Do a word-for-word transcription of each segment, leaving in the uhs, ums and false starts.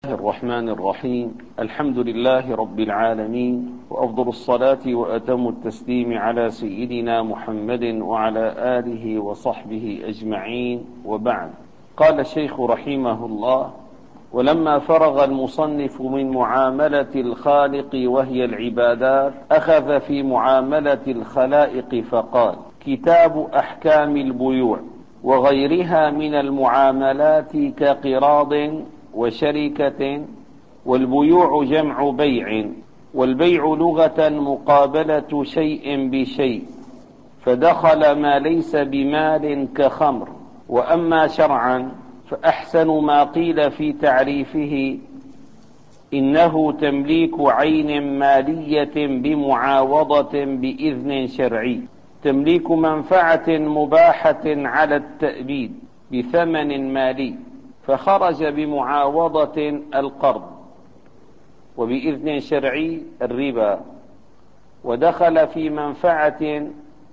الرحمن الرحيم. الحمد لله رب العالمين، وأفضل الصلاة وأتم التسليم على سيدنا محمد وعلى آله وصحبه أجمعين، وبعد. قال الشيخ رحمه الله: ولما فرغ المصنف من معاملة الخالق وهي العبادات، أخذ في معاملة الخلائق فقال: كتاب أحكام البيوع وغيرها من المعاملات كقراض وشركة. والبيوع جمع بيع، والبيع لغة مقابلة شيء بشيء، فدخل ما ليس بمال كخمر. وأما شرعا فأحسن ما قيل في تعريفه إنه تمليك عين مالية بمعاوضة بإذن شرعي، تمليك منفعة مباحة على التأبيد بثمن مالي، فخرج بمعاوضة القرض، وبإذن شرعي الربا، ودخل في منفعة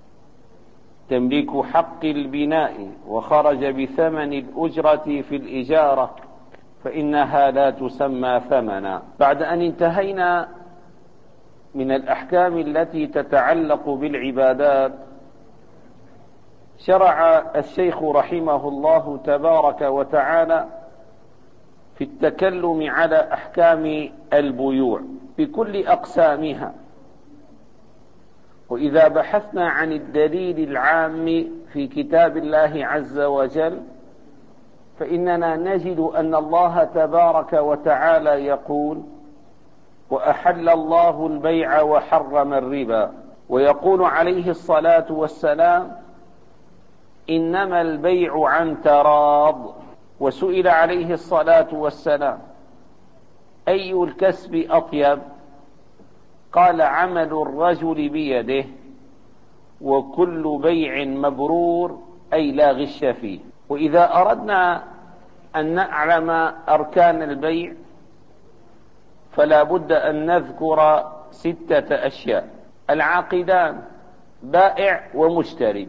تمليك حق البناء، وخرج بثمن الأجرة في الإجارة، فإنها لا تسمى ثمنا. بعد أن انتهينا من الأحكام التي تتعلق بالعبادات، شرع الشيخ رحمه الله تبارك وتعالى في التكلم على أحكام البيوع بكل أقسامها. وإذا بحثنا عن الدليل العام في كتاب الله عز وجل، فإننا نجد أن الله تبارك وتعالى يقول: وأحل الله البيع وحرم الربا. ويقول عليه الصلاة والسلام: إنما البيع عن تراض. وسئل عليه الصلاة والسلام: أي الكسب أطيب؟ قال: عمل الرجل بيده، وكل بيع مبرور، أي لا غش فيه. وإذا أردنا أن نعلم أركان البيع فلا بد أن نذكر ستة أشياء: العاقدان، بائع ومشتري،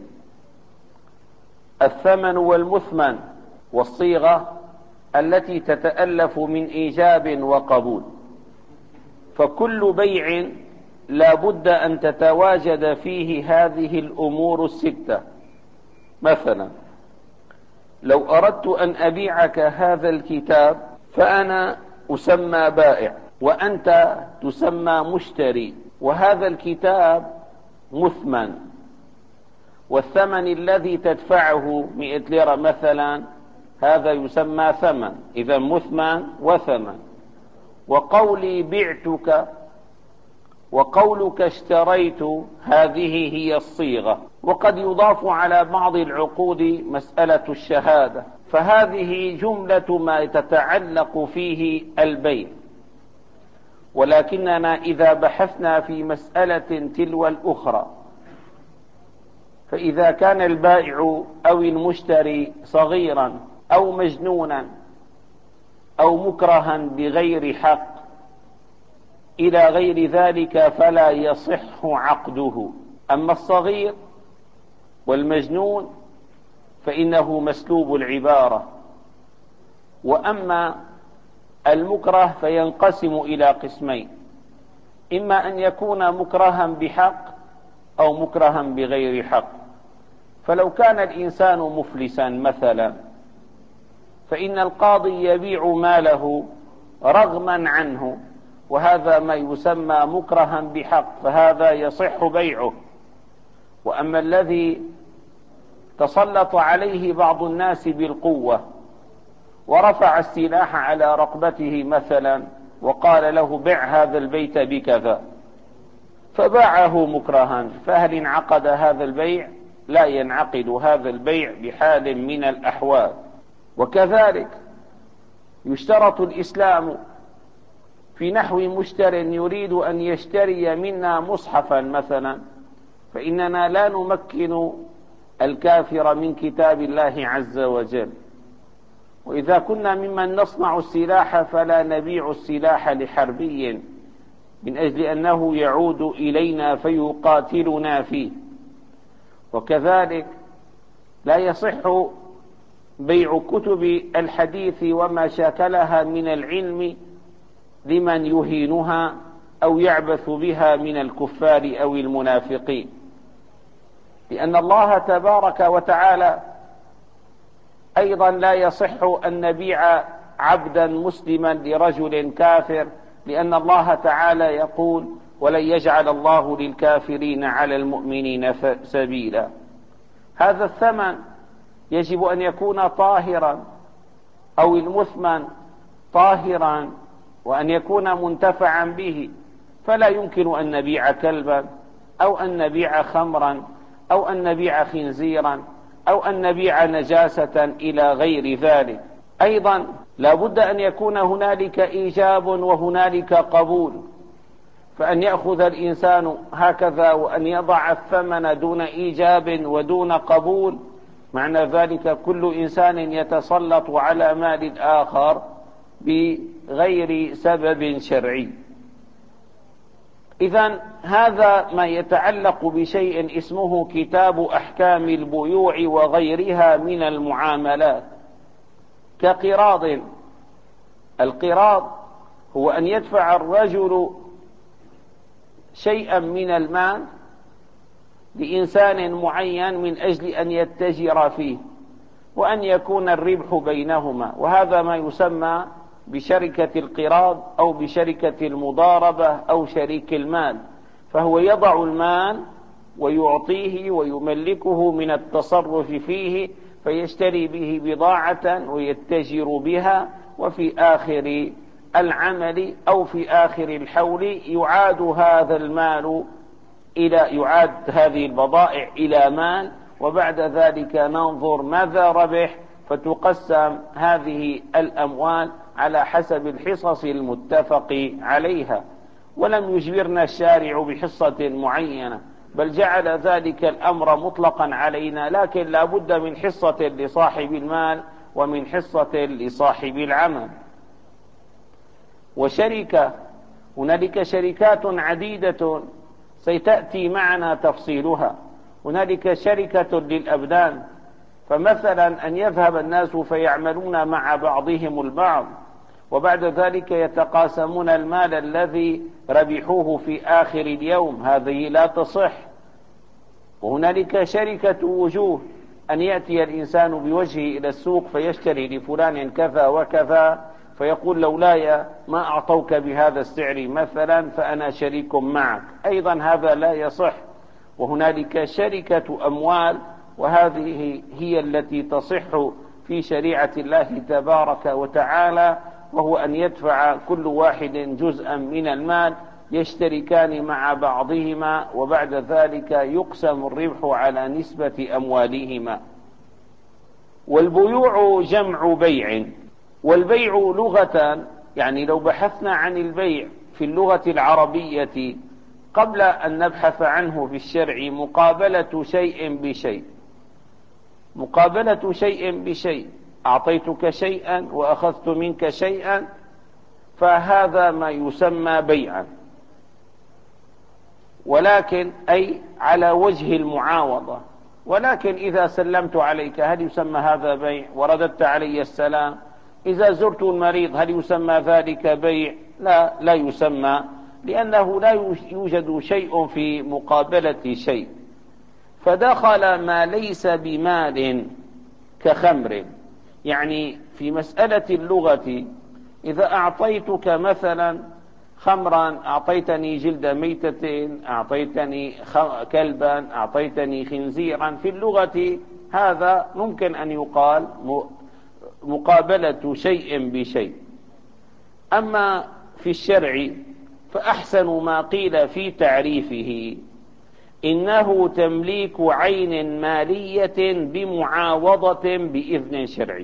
الثمن والمثمن، والصيغة التي تتألف من إيجاب وقبول. فكل بيع لا بد أن تتواجد فيه هذه الأمور الستة. مثلا لو أردت أن أبيعك هذا الكتاب فأنا أسمى بائع، وأنت تسمى مشتري، وهذا الكتاب مثمن، والثمن الذي تدفعه مئة ليرة مثلا، هذا يسمى ثمن، إذا مثمن وثمن. وقولي بعتك وقولك اشتريت، هذه هي الصيغة. وقد يضاف على بعض العقود مسألة الشهادة، فهذه جملة ما تتعلق فيه البيع. ولكننا إذا بحثنا في مسألة تلو الأخرى، فإذا كان البائع أو المشتري صغيرا أو مجنونا أو مكرها بغير حق إلى غير ذلك فلا يصح عقده. أما الصغير والمجنون فإنه مسلوب العبارة، وأما المكره فينقسم إلى قسمين: إما أن يكون مكرها بحق أو مكرها بغير حق. فلو كان الإنسان مفلسا مثلا، فإن القاضي يبيع ماله رغما عنه، وهذا ما يسمى مكرها بحق، فهذا يصح بيعه. وأما الذي تسلط عليه بعض الناس بالقوة ورفع السلاح على رقبته مثلا وقال له: بع هذا البيت بكذا، فباعه مكرها، فهل انعقد هذا البيع؟ لا ينعقد هذا البيع بحال من الأحوال. وكذلك يشترط الإسلام في نحو مشتر يريد أن يشتري منا مصحفا مثلا، فإننا لا نمكن الكافر من كتاب الله عز وجل. وإذا كنا ممن نصنع السلاح فلا نبيع السلاح لحربي من أجل أنه يعود إلينا فيقاتلنا فيه. وكذلك لا يصح بيع كتب الحديث وما شاكلها من العلم لمن يهينها أو يعبث بها من الكفار أو المنافقين، لأن الله تبارك وتعالى أيضا لا يصح أن نبيع عبدا مسلما لرجل كافر، لأن الله تعالى يقول: ولن يجعل الله للكافرين على المؤمنين سبيلا. هذا الثمن يجب أن يكون طاهرا، أو المثمن طاهرا، وأن يكون منتفعا به، فلا يمكن أن نبيع كلبا أو أن نبيع خمرا أو أن نبيع خنزيرا أو أن نبيع نجاسة إلى غير ذلك. أيضا لا بد أن يكون هنالك إيجاب وهنالك قبول، فأن يأخذ الإنسان هكذا وأن يضع الثمن دون إيجاب ودون قبول، معنى ذلك كل إنسان يتسلط على مال الآخر بغير سبب شرعي. إذن هذا ما يتعلق بشيء اسمه كتاب أحكام البيوع وغيرها من المعاملات، كقراض. القراض هو أن يدفع الرجل شيئا من المال لإنسان معين من أجل أن يتجر فيه، وأن يكون الربح بينهما، وهذا ما يسمى بشركة القراض أو بشركة المضاربة أو شريك المال. فهو يضع المال ويعطيه ويملكه من التصرف فيه، فيشتري به بضاعة ويتجر بها، وفي آخر العمل أو في آخر الحول يعاد هذا المال إلى يعاد هذه البضائع إلى مال، وبعد ذلك ننظر ماذا ربح، فتقسم هذه الأموال على حسب الحصص المتفق عليها. ولم يجبرنا الشارع بحصة معينة، بل جعل ذلك الأمر مطلقا علينا، لكن لا بد من حصة لصاحب المال ومن حصة لصاحب العمل. وشركة، هنالك شركات عديدة سيتأتي معنا تفصيلها. هنالك شركة للأبدان، فمثلا أن يذهب الناس فيعملون مع بعضهم البعض، وبعد ذلك يتقاسمون المال الذي ربحوه في آخر اليوم، هذه لا تصح. وهنالك شركة وجوه، أن يأتي الإنسان بوجهه إلى السوق فيشتري لفلان كذا وكذا، فيقول: لولاي ما أعطوك بهذا السعر مثلا فأنا شريك معك، أيضا هذا لا يصح. وهنالك شركة أموال، وهذه هي التي تصح في شريعة الله تبارك وتعالى، وهو أن يدفع كل واحد جزءا من المال يشتركان مع بعضهما، وبعد ذلك يقسم الربح على نسبة أموالهما. والبيوع جمع بيع، والبيع لغة، يعني لو بحثنا عن البيع في اللغة العربية قبل أن نبحث عنه في الشرع، مقابلة شيء بشيء، مقابلة شيء بشيء، أعطيتك شيئا وأخذت منك شيئا، فهذا ما يسمى بيعا، ولكن أي على وجه المعاوضة. ولكن إذا سلمت عليك هل يسمى هذا بيع؟ ورددت علي السلام. إذا زرت المريض هل يسمى ذلك بيع؟ لا، لا يسمى، لأنه لا يوجد شيء في مقابلة شيء. فدخل ما ليس بمال كخمر، يعني في مسألة اللغة إذا أعطيتك مثلا خمرا، أعطيتني جلد ميتة، أعطيتني كلبا، أعطيتني خنزيرا، في اللغة هذا ممكن أن يقال مقابلة شيء بشيء. أما في الشرع فأحسن ما قيل في تعريفه إنه تمليك عين مالية بمعاوضة بإذن شرعي.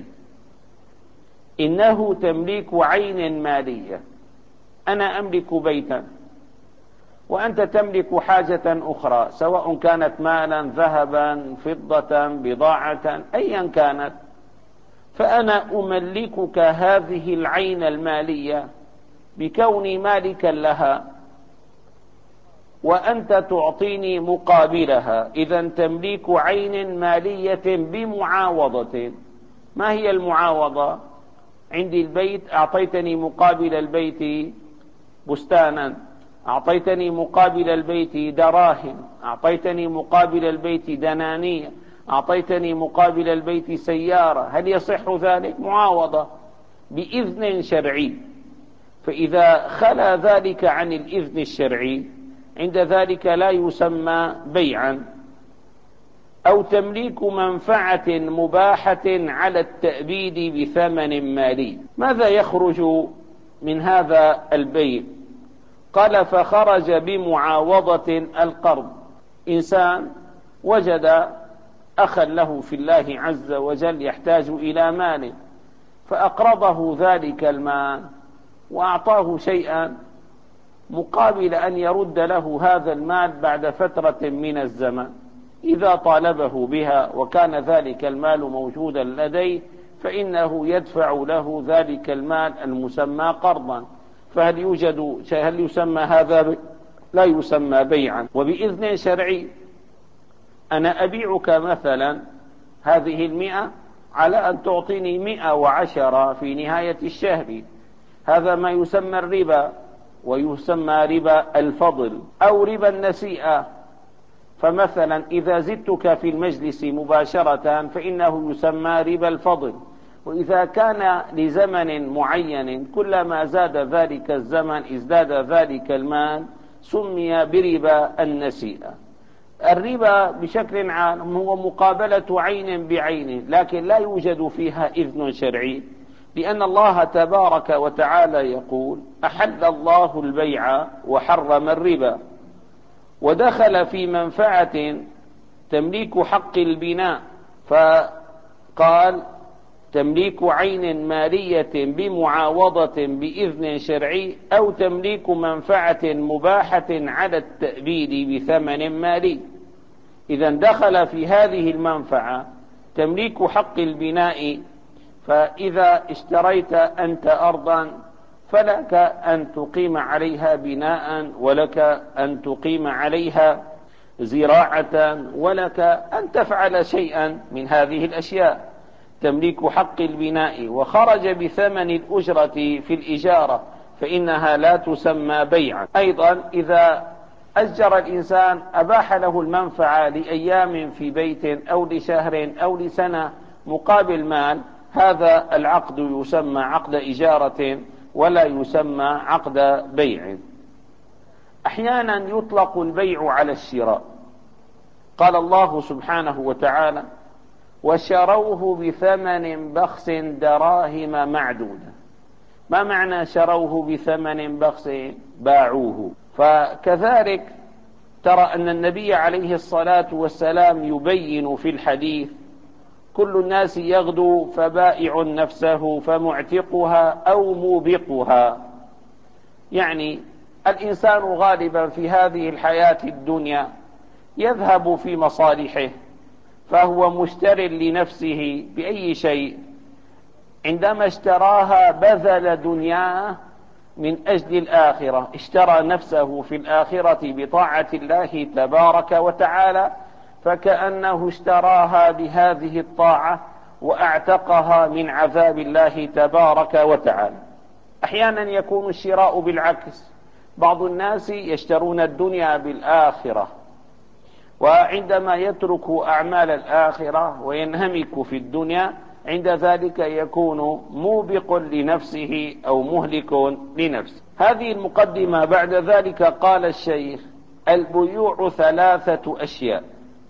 إنه تمليك عين مالية، أنا أملك بيتا وأنت تملك حاجة أخرى، سواء كانت مالا، ذهبا، فضة، بضاعة، أيا كانت، فأنا أملكك هذه العين المالية بكوني مالكا لها، وأنت تعطيني مقابلها. إذن تمليك عين مالية بمعاوضة، ما هي المعاوضة؟ عندي البيت، أعطيتني مقابل البيت بستانا، أعطيتني مقابل البيت دراهم، أعطيتني مقابل البيت دنانير، أعطيتني مقابل البيت سيارة، هل يصح ذلك؟ معاوضة بإذن شرعي. فإذا خلا ذلك عن الإذن الشرعي عند ذلك لا يسمى بيعا. أو تمليك منفعة مباحة على التأبيد بثمن مالي. ماذا يخرج من هذا البيع؟ قال فخرج بمعاوضة القرض. إنسان وجد أخا له في الله عز وجل يحتاج إلى مال، فأقرضه ذلك المال وأعطاه شيئا مقابل أن يرد له هذا المال بعد فترة من الزمن. إذا طالبه بها وكان ذلك المال موجودا لديه فإنه يدفع له ذلك المال المسمى قرضا. فهل يوجد هل يسمى هذا بي؟ لا يسمى بيعا. وبإذن شرعي أنا أبيعك مثلا هذه المئة على أن تعطيني مئة وعشرة في نهاية الشهر، هذا ما يسمى الربا، ويسمى ربا الفضل أو ربا النسيئة. فمثلا إذا زدتك في المجلس مباشرة فإنه يسمى ربا الفضل، وإذا كان لزمن معين كلما زاد ذلك الزمن ازداد ذلك المال سمي بربا النسيئة. الربا بشكل عام هو مقابلة عين بعين، لكن لا يوجد فيها إذن شرعي، لأن الله تبارك وتعالى يقول أحل الله البيع وحرم الربا. ودخل في منفعة تمليك حق البناء، فقال تمليك عين مالية بمعاوضة بإذن شرعي، أو تمليك منفعة مباحة على التأبيد بثمن مالي. إذا دخل في هذه المنفعة تمليك حق البناء، فإذا اشتريت أنت أرضا فلك أن تقيم عليها بناء، ولك أن تقيم عليها زراعة، ولك أن تفعل شيئا من هذه الأشياء. تمليك حق البناء وخرج بثمن الأجرة في الإجارة فإنها لا تسمى بيعا. أيضا إذا أجر الإنسان أباح له المنفعة لأيام في بيت أو لشهر أو لسنة مقابل مال، هذا العقد يسمى عقد إجارة ولا يسمى عقد بيع. أحيانا يطلق البيع على الشراء. قال الله سبحانه وتعالى وشروه بثمن بخس دراهم معدودة. ما معنى شروه بثمن بخس؟ باعوه. فكذلك ترى أن النبي عليه الصلاة والسلام يبين في الحديث كل الناس يغدو فبائع نفسه فمعتقها أو موبقها. يعني الإنسان غالبا في هذه الحياة الدنيا يذهب في مصالحه، فهو مشتر لنفسه بأي شيء. عندما اشتراها بذل دنياه من أجل الآخرة، اشترى نفسه في الآخرة بطاعة الله تبارك وتعالى، فكأنه اشتراها بهذه الطاعة وأعتقها من عذاب الله تبارك وتعالى. أحيانا يكون الشراء بالعكس، بعض الناس يشترون الدنيا بالآخرة، وعندما يترك أعمال الآخرة وينهمك في الدنيا عند ذلك يكون موبق لنفسه أو مهلك لنفسه. هذه المقدمة. بعد ذلك قال الشيخ البيوع ثلاثة أشياء،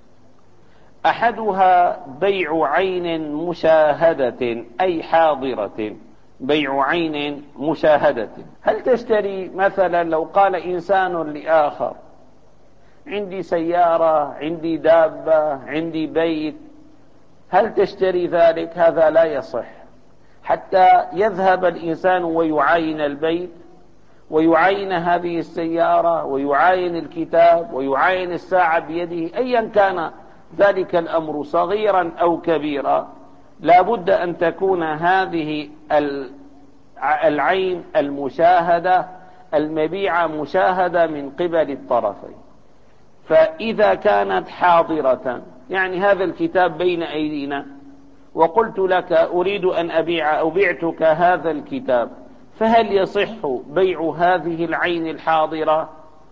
أحدها بيع عين مشاهدة أي حاضرة، بيع عين مشاهدة. هل تشتري مثلا لو قال إنسان لآخر عندي سيارة، عندي دابة، عندي بيت، هل تشتري ذلك؟ هذا لا يصح حتى يذهب الإنسان ويعاين البيت ويعاين هذه السيارة ويعاين الكتاب ويعاين الساعة بيده، أيا كان ذلك الأمر صغيرا أو كبيرا، لا بد أن تكون هذه العين المشاهدة المبيعة مشاهدة من قبل الطرفين. فإذا كانت حاضرة يعني هذا الكتاب بين أيدينا وقلت لك أريد أن أبيع أو بعتك هذا الكتاب، فهل يصح بيع هذه العين الحاضرة؟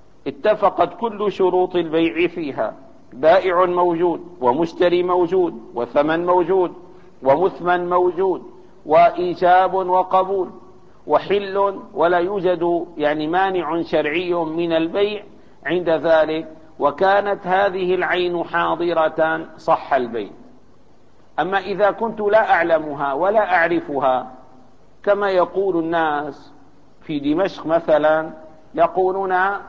اتفقت كل شروط البيع فيها، بائع موجود ومشتري موجود وثمن موجود ومثمن موجود وإيجاب وقبول وحل، ولا يوجد يعني مانع شرعي من البيع عند ذلك، وكانت هذه العين حاضرة صح البيع. أما إذا كنت لا أعلمها ولا أعرفها، كما يقول الناس في دمشق مثلا، يقولون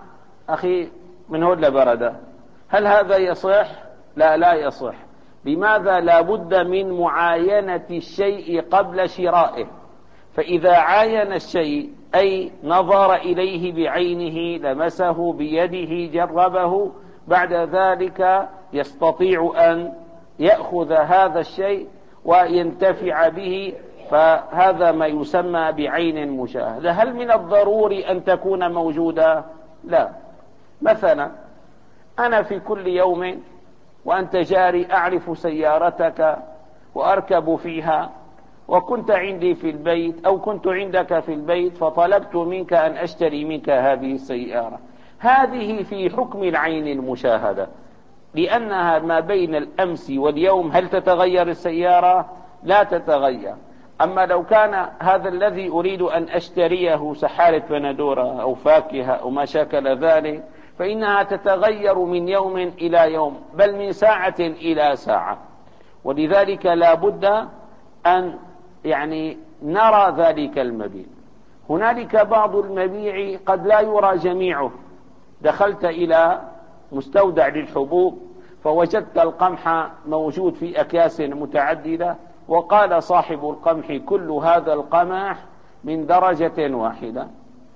أخي من هون لبردة، هل هذا يصح؟ لا لا يصح. لماذا؟ لا بد من معاينة الشيء قبل شرائه، فإذا عاين الشيء أي نظر إليه بعينه، لمسه بيده، جربه، بعد ذلك يستطيع أن يأخذ هذا الشيء وينتفع به، فهذا ما يسمى بعين مشاهدة. هل من الضروري أن تكون موجودة؟ لا. مثلا أنا في كل يوم وأنت جاري أعرف سيارتك وأركب فيها، وكنت عندي في البيت أو كنت عندك في البيت فطلبت منك أن أشتري منك هذه السيارة، هذه في حكم العين المشاهدة، لأنها ما بين الأمس واليوم. هل تتغير السيارة؟ لا تتغير. أما لو كان هذا الذي أريد أن أشتريه سحارة بندورة أو فاكهة أو ما شاكل ذلك، فإنها تتغير من يوم إلى يوم، بل من ساعة إلى ساعة. ولذلك لا بد أن يعني نرى ذلك المبيع. هنالك بعض المبيع قد لا يرى جميعه. دخلت إلى مستودع للحبوب فوجدت القمح موجود في أكياس متعددة، وقال صاحب القمح كل هذا القمح من درجة واحدة.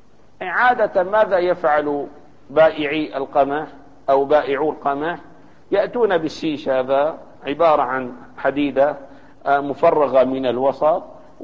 عادة ماذا يفعل بائعي القمح أو بائعو القمح؟ يأتون بالشيش، هذا عبارة عن حديدة مفرغة من الوسط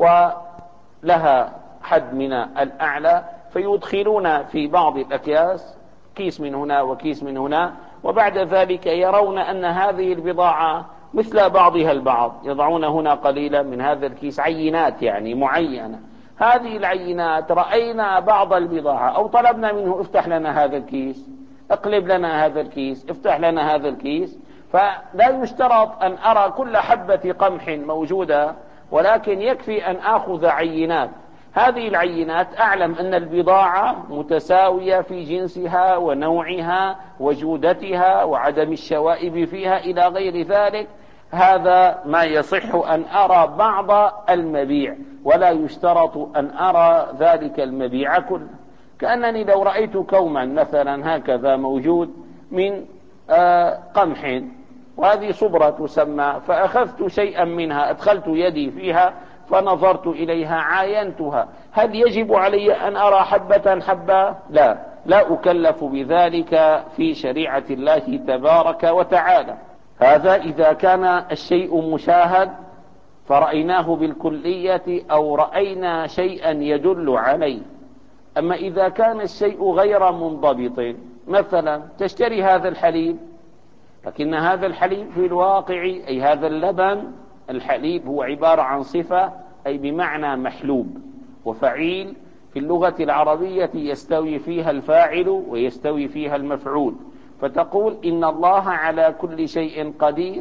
ولها حد من الأعلى، فيدخلون في بعض الأكياس كيس من هنا وكيس من هنا، وبعد ذلك يرون أن هذه البضاعة مثل بعضها البعض، يضعون هنا قليلا من هذا الكيس، عينات يعني معينة. هذه العينات رأينا بعض البضاعة أو طلبنا منه افتح لنا هذا الكيس، اقلب لنا هذا الكيس، افتح لنا هذا الكيس، فلا يشترط أن أرى كل حبة قمح موجودة، ولكن يكفي أن آخذ عينات. هذه العينات أعلم أن البضاعة متساوية في جنسها ونوعها وجودتها وعدم الشوائب فيها إلى غير ذلك. هذا ما يصح أن أرى بعض المبيع، ولا يشترط أن أرى ذلك المبيع كله. كأنني لو رأيت كوما مثلا هكذا موجود من آه قمح، وهذه صبرة تسمى، فأخذت شيئا منها، أدخلت يدي فيها فنظرت إليها عاينتها، هل يجب علي أن أرى حبة حبة؟ لا، لا أكلف بذلك في شريعة الله تبارك وتعالى. هذا إذا كان الشيء مشاهد فرأيناه بالكلية أو رأينا شيئا يدل عليه. أما إذا كان الشيء غير منضبط، مثلا تشتري هذا الحليب، لكن هذا الحليب في الواقع أي هذا اللبن، الحليب هو عبارة عن صفة أي بمعنى محلوب، وفعيل في اللغة العربية يستوي فيها الفاعل ويستوي فيها المفعول، فتقول إن الله على كل شيء قدير،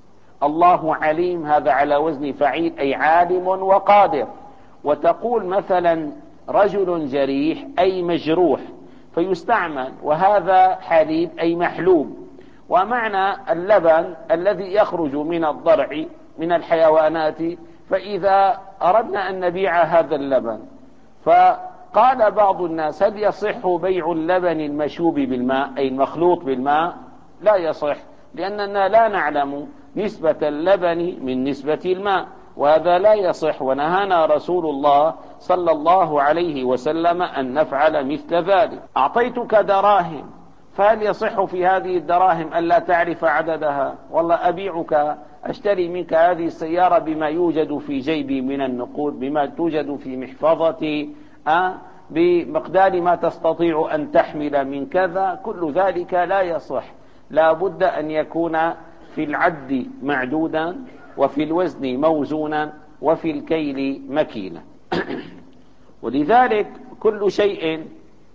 الله عليم، هذا على وزن فعيل أي عالم وقادر. وتقول مثلا رجل جريح أي مجروح، فيستعمل وهذا حليب أي محلوب. ومعنى اللبن الذي يخرج من الضرع من الحيوانات، فإذا أردنا أن نبيع هذا اللبن، فقال بعض الناس هل يصح بيع اللبن المشوب بالماء أي المخلوط بالماء؟ لا يصح، لأننا لا نعلم نسبة اللبن من نسبة الماء، وهذا لا يصح، ونهانا رسول الله صلى الله عليه وسلم أن نفعل مثل ذلك. أعطيتك دراهم، فهل يصح في هذه الدراهم ألا تعرف عددها؟ والله أبيعك، أشتري منك هذه السيارة بما يوجد في جيبي من النقود، بما توجد في محفظتي، أه؟ بمقدار ما تستطيع أن تحمل من كذا، كل ذلك لا يصح. لا بد أن يكون في العد معدودا، وفي الوزن موزونا وفي الكيل مكيلا. ولذلك كل شيء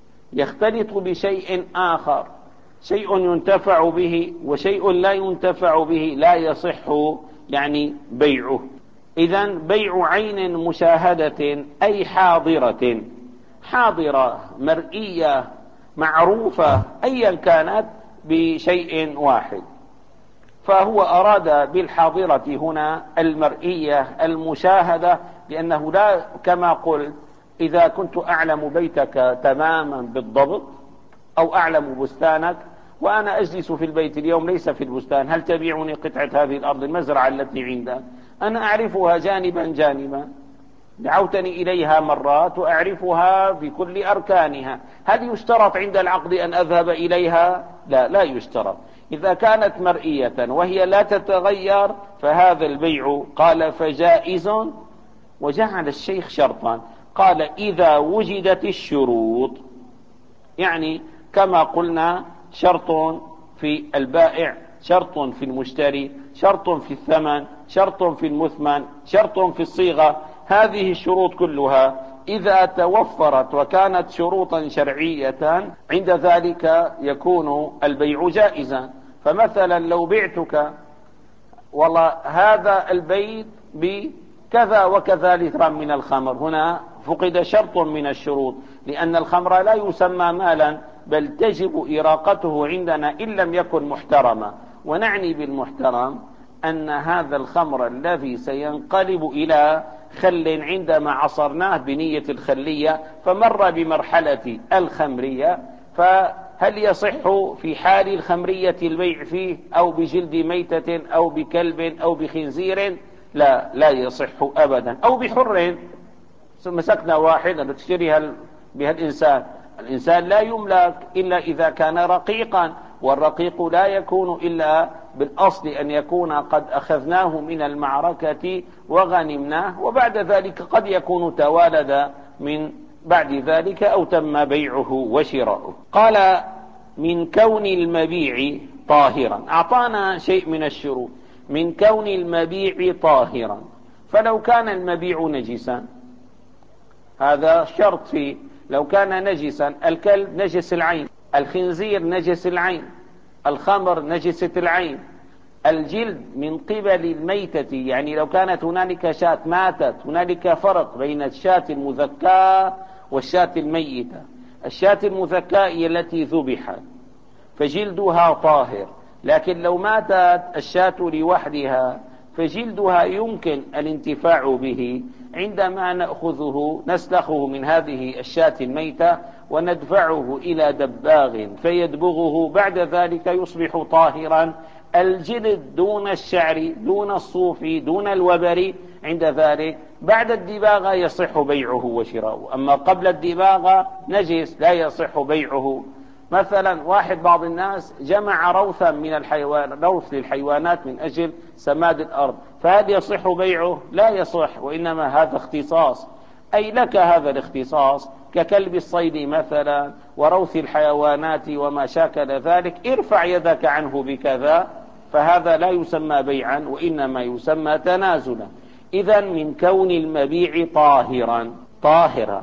يختلط بشيء آخر، شيء ينتفع به وشيء لا ينتفع به، لا يصح يعني بيعه. إذن بيع عين مشاهدة أي حاضرة، حاضرة مرئية معروفة أيا كانت بشيء واحد، فهو أراد بالحاضرة هنا المرئية المشاهدة، لأنه لا كما قلت إذا كنت أعلم بيتك تماما بالضبط أو أعلم بستانك وأنا أجلس في البيت اليوم ليس في البستان، هل تبيعني قطعة هذه الأرض المزرعة التي عندك؟ أنا أعرفها جانبا جانبا، دعوتني إليها مرات وأعرفها بكل أركانها، هل يشترط عند العقد أن أذهب إليها؟ لا، لا يشترط. إذا كانت مرئية وهي لا تتغير فهذا البيع قال فجائز. وجعل الشيخ شرطا، قال إذا وجدت الشروط، يعني كما قلنا شرط في البائع، شرط في المشتري، شرط في الثمن، شرط في المثمن، شرط في الصيغة، هذه الشروط كلها إذا توفرت وكانت شروطا شرعية عند ذلك يكون البيع جائزا. فمثلا لو بعتك والله هذا البيت بكذا وكذا لترا من الخمر، هنا فقد شرط من الشروط، لأن الخمر لا يسمى مالا بل تجب إراقته عندنا إن لم يكن محترما. ونعني بالمحترم أن هذا الخمر الذي سينقلب إلى خل عندما عصرناه بنية الخلية فمر بمرحلة الخمرية، فهل يصح في حال الخمرية البيع فيه أو بجلد ميتة أو بكلب أو بخنزير؟ لا، لا يصح أبدا. أو بحر، مسكنا واحد تشتريها بها الإنسان، الإنسان لا يملك إلا إذا كان رقيقا، والرقيق لا يكون إلا بالأصل أن يكون قد أخذناه من المعركة وغنمناه، وبعد ذلك قد يكون توالد من بعد ذلك أو تم بيعه وشراؤه. قال من كون المبيع طاهرا، أعطانا شيء من الشروط، من كون المبيع طاهرا، فلو كان المبيع نجسا، هذا شرط فيه، لو كان نجسا، الكلب نجس العين، الخنزير نجس العين، الخمر نجسة العين، الجلد من قبل الميتة، يعني لو كانت هنالك شاة ماتت، هنالك فرق بين الشاة المذكاة والشاة الميتة. الشاة المذكاة هي التي ذبحت فجلدها طاهر، لكن لو ماتت الشاة لوحدها فجلدها يمكن الانتفاع به، عندما نأخذه نسلخه من هذه الشاة الميتة وندفعه إلى دباغ فيدبغه، بعد ذلك يصبح طاهرا. الجلد دون الشعر دون الصوف دون الوبر، عند ذلك بعد الدباغ يصح بيعه وشراؤه، أما قبل الدباغ نجس لا يصح بيعه. مثلا واحد بعض الناس جمع روثا من الحيوان، روث للحيوانات من أجل سماد الأرض، فهل يصح بيعه؟ لا يصح، وإنما هذا اختصاص، أي لك هذا الاختصاص ككلب الصيد مثلا وروث الحيوانات وما شاكل ذلك، ارفع يدك عنه بكذا، فهذا لا يسمى بيعا وإنما يسمى تنازلا. إذا من كون المبيع طاهرا، طاهرا،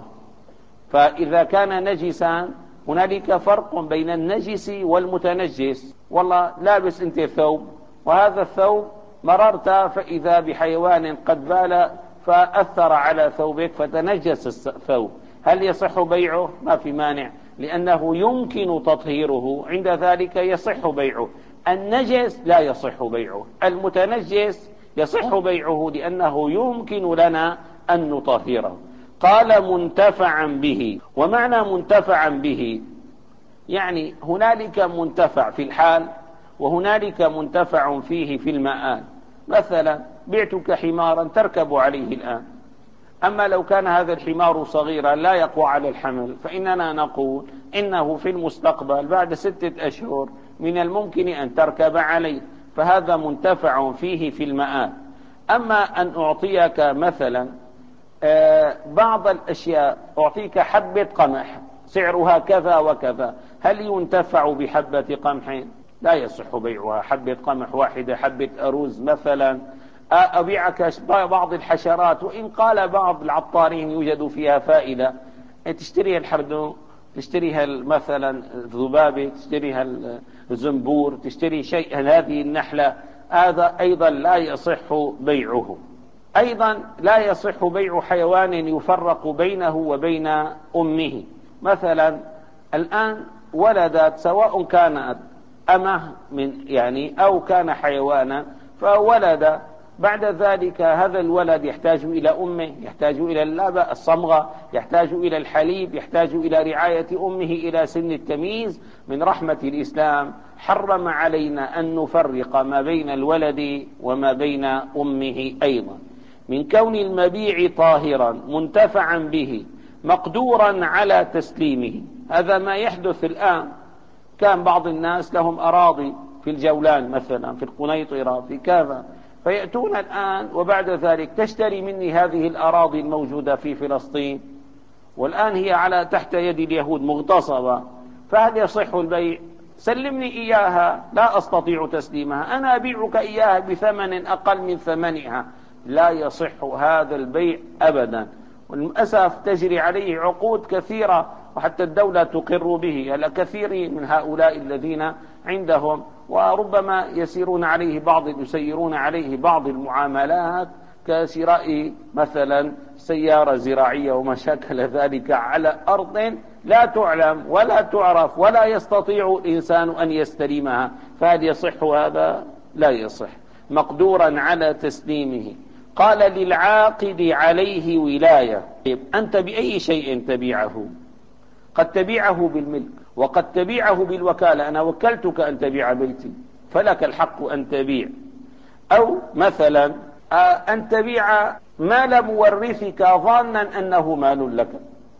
فإذا كان نجسا هنالك فرق بين النجس والمتنجس. والله لابس انت ثوب، وهذا الثوب مررت فإذا بحيوان قد بال فأثر على ثوبك فتنجس الثوب، هل يصح بيعه؟ ما في مانع، لأنه يمكن تطهيره، عند ذلك يصح بيعه. النجس لا يصح بيعه، المتنجس يصح بيعه لأنه يمكن لنا أن نطهره. قال منتفعا به، ومعنى منتفعا به يعني هنالك منتفع في الحال وهنالك منتفع فيه في المآل. مثلا بعتك حمارا تركب عليه الآن، أما لو كان هذا الحمار صغيرا لا يقوى على الحمل فإننا نقول إنه في المستقبل بعد ستة أشهر من الممكن أن تركب عليه، فهذا منتفع فيه في المآل. أما أن أعطيك مثلا بعض الأشياء، أعطيك حبة قمح سعرها كذا وكذا، هل ينتفع بحبة قمح؟ لا يصح بيعها. حبة قمح واحدة، حبة أرز مثلا، أبيعك بعض الحشرات، وإن قال بعض العطارين يوجد فيها فائدة، تشتريها الحردو، تشتريها مثلا الذبابة، تشتريها الزنبور، تشتري شيء هذه النحلة، هذا أيضا لا يصح بيعه. أيضا لا يصح بيع حيوان يفرق بينه وبين أمه. مثلا الآن ولدت، سواء كانت أمه من يعني أو كان حيوانا، فولد بعد ذلك هذا الولد يحتاج إلى أمه، يحتاج إلى اللبن الصمغة، يحتاج إلى الحليب، يحتاج إلى رعاية أمه إلى سن التمييز. من رحمة الإسلام حرم علينا أن نفرق ما بين الولد وما بين أمه. أيضا من كون المبيع طاهرا منتفعا به مقدورا على تسليمه. هذا ما يحدث الآن. كان بعض الناس لهم أراضي في الجولان مثلا، في القنيطرة، في كذا، فيأتون الآن وبعد ذلك تشتري مني هذه الأراضي الموجودة في فلسطين، والآن هي على تحت يد اليهود مغتصبة، فهل يصح البيع؟ سلمني إياها، لا أستطيع تسليمها، أنا أبيعك إياها بثمن أقل من ثمنها. لا يصح هذا البيع أبدا، وللأسف تجري عليه عقود كثيرة، وحتى الدولة تقر به. الكثير من هؤلاء الذين عندهم، وربما يسيرون عليه بعض يسيرون عليه بعض المعاملات كشراء مثلا سيارة زراعية وما شاكل ذلك على أرض لا تعلم ولا تعرف ولا يستطيع الإنسان أن يستلمها. فهل يصح هذا؟ لا يصح. مقدورا على تسليمه. قال للعاقد عليه ولاية. أنت بأي شيء تبيعه؟ قد تبيعه بالملك، وقد تبيعه بالوكالة، أنا وكلتك أن تبيع بيتي فلك الحق أن تبيع. أو مثلا أن تبيع مال مورثك ظانا أنه مال لك.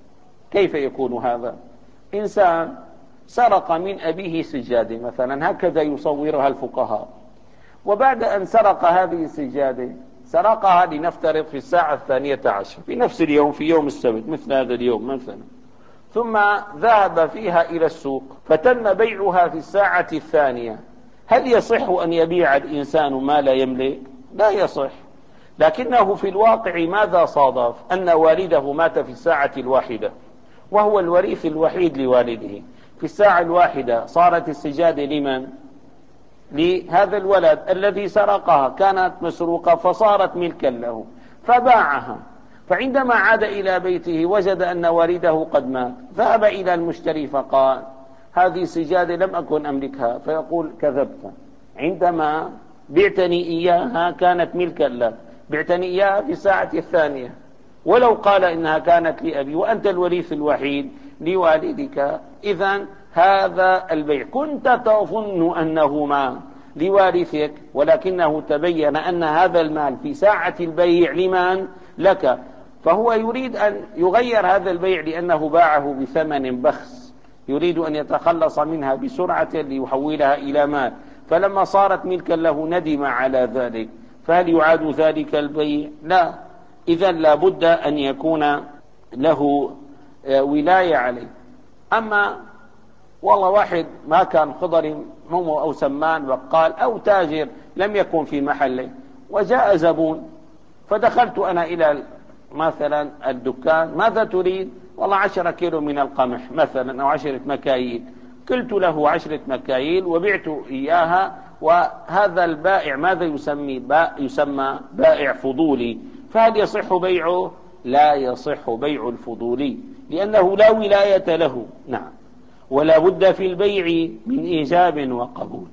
كيف يكون هذا؟ إنسان سرق من أبيه سجادة مثلا، هكذا يصورها الفقهاء، وبعد أن سرق هذه السجادة، سرقها لنفترض في الساعة الثانية عشر في نفس اليوم، في يوم السبت مثل هذا اليوم مثلا، ثم ذهب فيها إلى السوق فتم بيعها في الساعة الثانية. هل يصح أن يبيع الإنسان ما لا يملك؟ لا يصح. لكنه في الواقع ماذا صادف؟ أن والده مات في الساعة الواحدة، وهو الوريث الوحيد لوالده. في الساعة الواحدة صارت السجادة لمن؟ لهذا الولد الذي سرقها، كانت مسروقة فصارت ملكا له، فباعها. فعندما عاد إلى بيته وجد أن والده قد مات، ذهب إلى المشتري فقال: هذه سجادة لم أكن أملكها. فيقول: كذبت، عندما بعتني إياها كانت ملكا لك، بعتني إياها في الساعة الثانية، ولو قال إنها كانت لأبي وأنت الوريث الوحيد لوالدك. إذن هذا البيع كنت تظن أنه ما لوارثك، ولكنه تبين أن هذا المال في ساعة البيع لمن؟ لك. فهو يريد أن يغير هذا البيع لأنه باعه بثمن بخس، يريد أن يتخلص منها بسرعة ليحولها إلى مال، فلما صارت ملكا له ندم على ذلك. فهل يعاد ذلك البيع؟ لا. إذن لا بد أن يكون له ولاية عليه. أما والله واحد ما كان خضر هم أو سمان وقال أو تاجر لم يكن في محله، وجاء زبون، فدخلت أنا إلى مثلا الدكان: ماذا تريد؟ والله عشرة كيلو من القمح مثلا أو عشرة مكاييل. قلت له عشرة مكاييل وبعت إياها، وهذا البائع ماذا يسمي؟ با يسمى بائع فضولي. فهل يصح بيعه؟ لا يصح بيع الفضولي، لأنه لا ولاية له. نعم. ولا بد في البيع من إيجاب وقبول.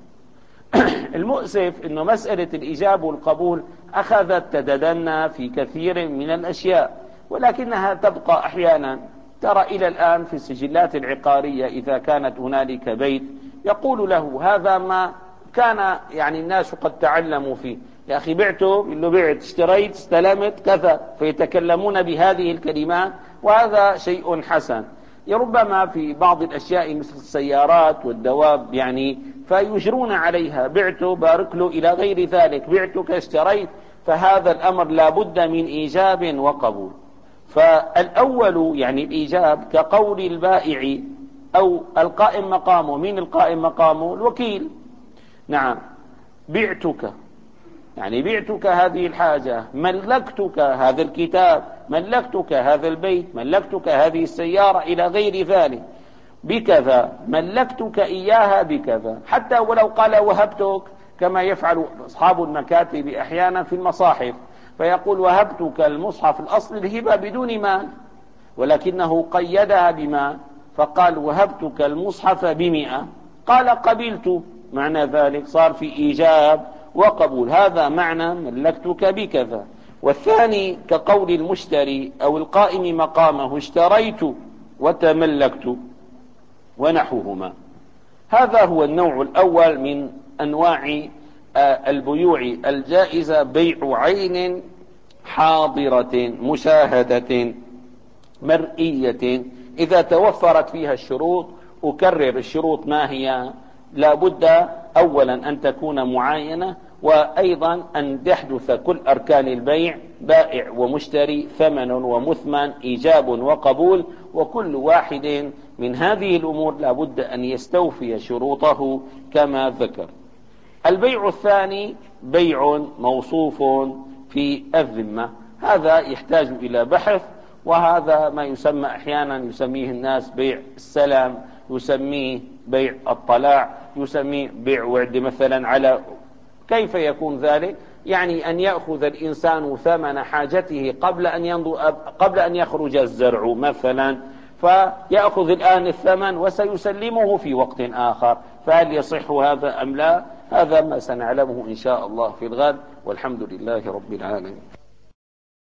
المؤسف أنه مسألة الإيجاب والقبول أخذت تتدنى في كثير من الأشياء، ولكنها تبقى أحيانا. ترى إلى الآن في السجلات العقارية إذا كانت هنالك بيت يقول له: هذا ما كان يعني الناس قد تعلموا فيه، يا أخي بعته، يقول له: بعت، اشتريت، استلمت، كذا، فيتكلمون بهذه الكلمات، وهذا شيء حسن. ربما في بعض الأشياء مثل السيارات والدواب يعني فيجرون عليها: بعته، بارك له، إلى غير ذلك، بعتك، اشتريت. فهذا الأمر لا بد من إيجاب وقبول. فالأول يعني الإيجاب كقول البائع أو القائم مقامه. من القائم مقامه؟ الوكيل. نعم. بعتك، يعني بعتك هذه الحاجة، ملكتك هذا الكتاب، ملكتك هذا البيت، ملكتك هذه السيارة إلى غير ذلك بكذا، ملكتك إياها بكذا. حتى ولو قال وهبتك، كما يفعل أصحاب المكاتب أحيانا في المصاحف، فيقول وهبتك المصحف، الأصل الهبة بدون مال، ولكنه قيدها بمال، فقال وهبتك المصحف بمئة، قال قبلت، معنى ذلك صار في إيجاب وقبول، هذا معنى ملكتك بكذا. والثاني كقول المشتري أو القائم مقامه اشتريت وتملكت ونحوهما. هذا هو النوع الأول من أنواع البيوع الجائزة، بيع عين حاضرة مشاهدة مرئية إذا توفرت فيها الشروط. أكرر الشروط ما هي؟ لا بد أولا أن تكون معاينة، وأيضا أن يحدث كل أركان البيع، بائع ومشتري، ثمن ومثمن، إيجاب وقبول، وكل واحد من هذه الأمور لا بد أن يستوفي شروطه كما ذكر. البيع الثاني بيع موصوف في الذمة، هذا يحتاج إلى بحث، وهذا ما يسمى أحيانا يسميه الناس بيع السلام، يسميه بيع الطلاع، يسميه بيع وعد مثلا. على كيف يكون ذلك؟ يعني أن يأخذ الإنسان ثمن حاجته قبل أن ينضو قبل أن يخرج الزرع مثلا، فيأخذ الآن الثمن وسيسلمه في وقت آخر، فهل يصح هذا أم لا؟ هذا ما سنعلمه إن شاء الله في الغد، والحمد لله رب العالمين.